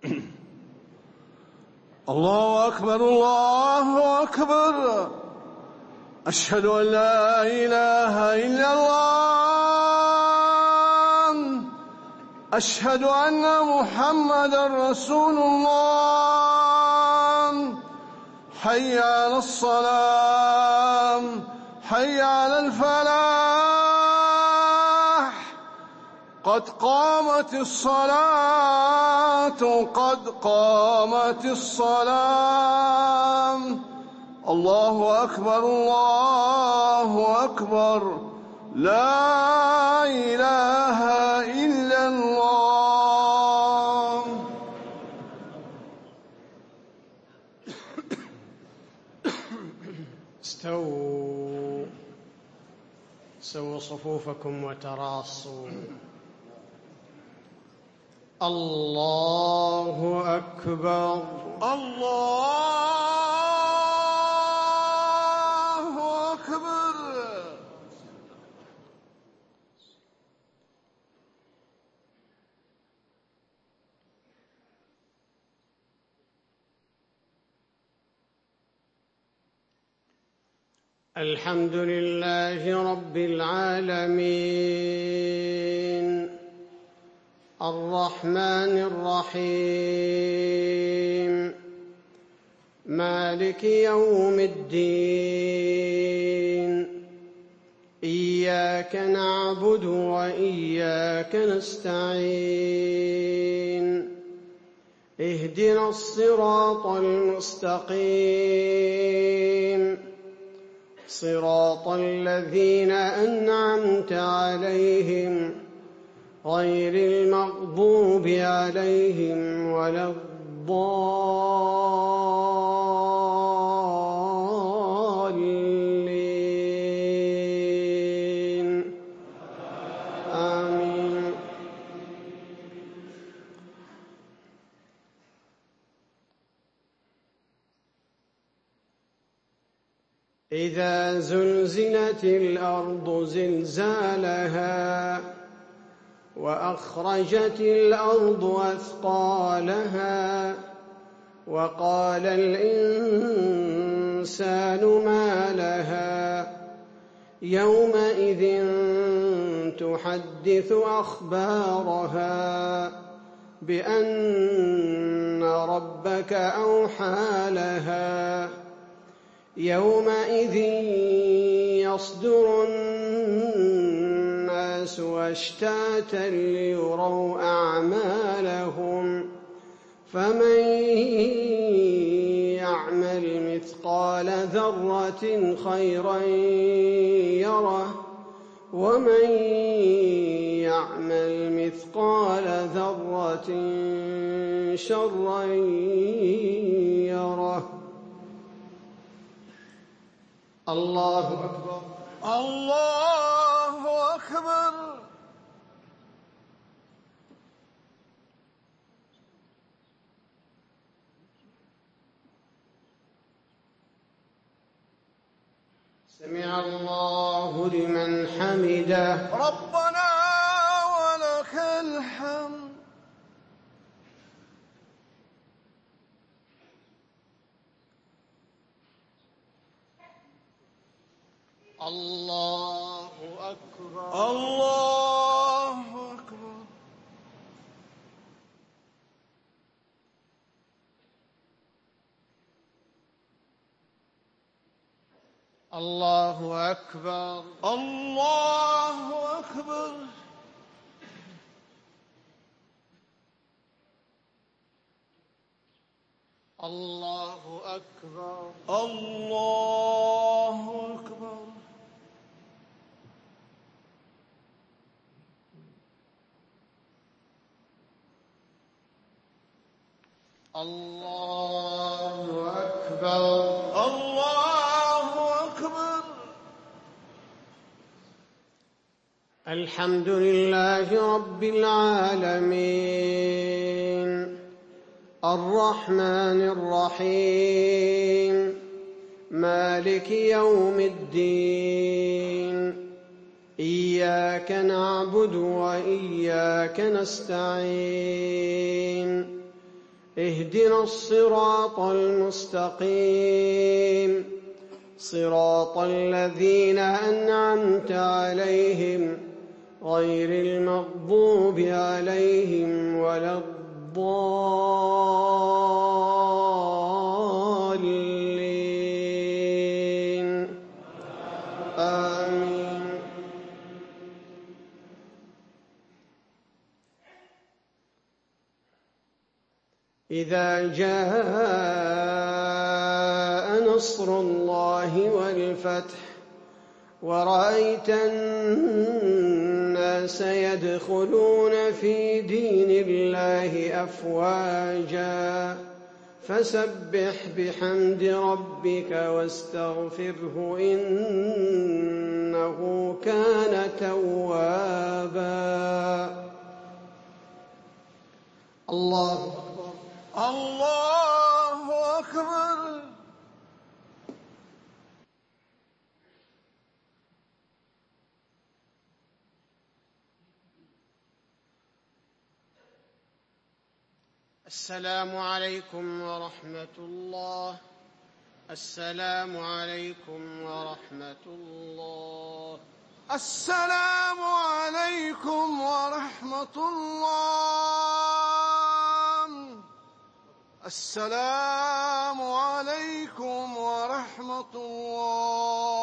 الله أكبر الله أكبر. أشهد أن لا إله إلا الله. أشهد أن محمدا رسول الله. حي على الصلاة، حي على الفلاح. قد قامت الصلاة، قد قامت الصلاة. الله أكبر الله أكبر. لا إله إلا الله. استووا، سووا صفوفكم وتراصوا. الله أكبر الله أكبر. الحمد لله رب العالمين، الرحمن الرحيم، مالك يوم الدين. إياك نعبد وإياك نستعين. اهدنا الصراط المستقيم، صراط الذين أنعمت عليهم غير المغضوب عليهم ولا الضالين. آمين. إذا زلزلت الأرض زلزالها وأخرجت الأرض أثقالها وقال الإنسان ما لها يومئذ تحدث أخبارها بأن ربك أوحى لها. يومئذ يصدر الناس أشتاتا ليروا أعمالهم، فمن يعمل مثقال ذرة خيرا يره، ومن يعمل مثقال ذرة شرا يره. الله أكبر الله أكبر. سمع الله لمن حمده. ربنا ولك الحمد. الله أكبر الله أكبر. الله أكبر الله أكبر. الله أكبر الله أكبر. الله أكبر الله أكبر. الحمد لله رب العالمين، الرحمن الرحيم، مالك يوم الدين. إياك نعبد وإياك نستعين. اهدنا الصراط المستقيم صراط الذين أنعمت عليهم غير المغضوب عليهم ولا الضالين آمين. إذا جاء نصر الله والفتح ورأيت الناس يدخلون في دين الله أفواجا فسبح بحمد ربك واستغفره إنه كان توابا. الله أكبر. الله أكبر. السلام عليكم ورحمة الله. السلام عليكم ورحمة الله. السلام عليكم ورحمة الله. السلام عليكم ورحمة الله.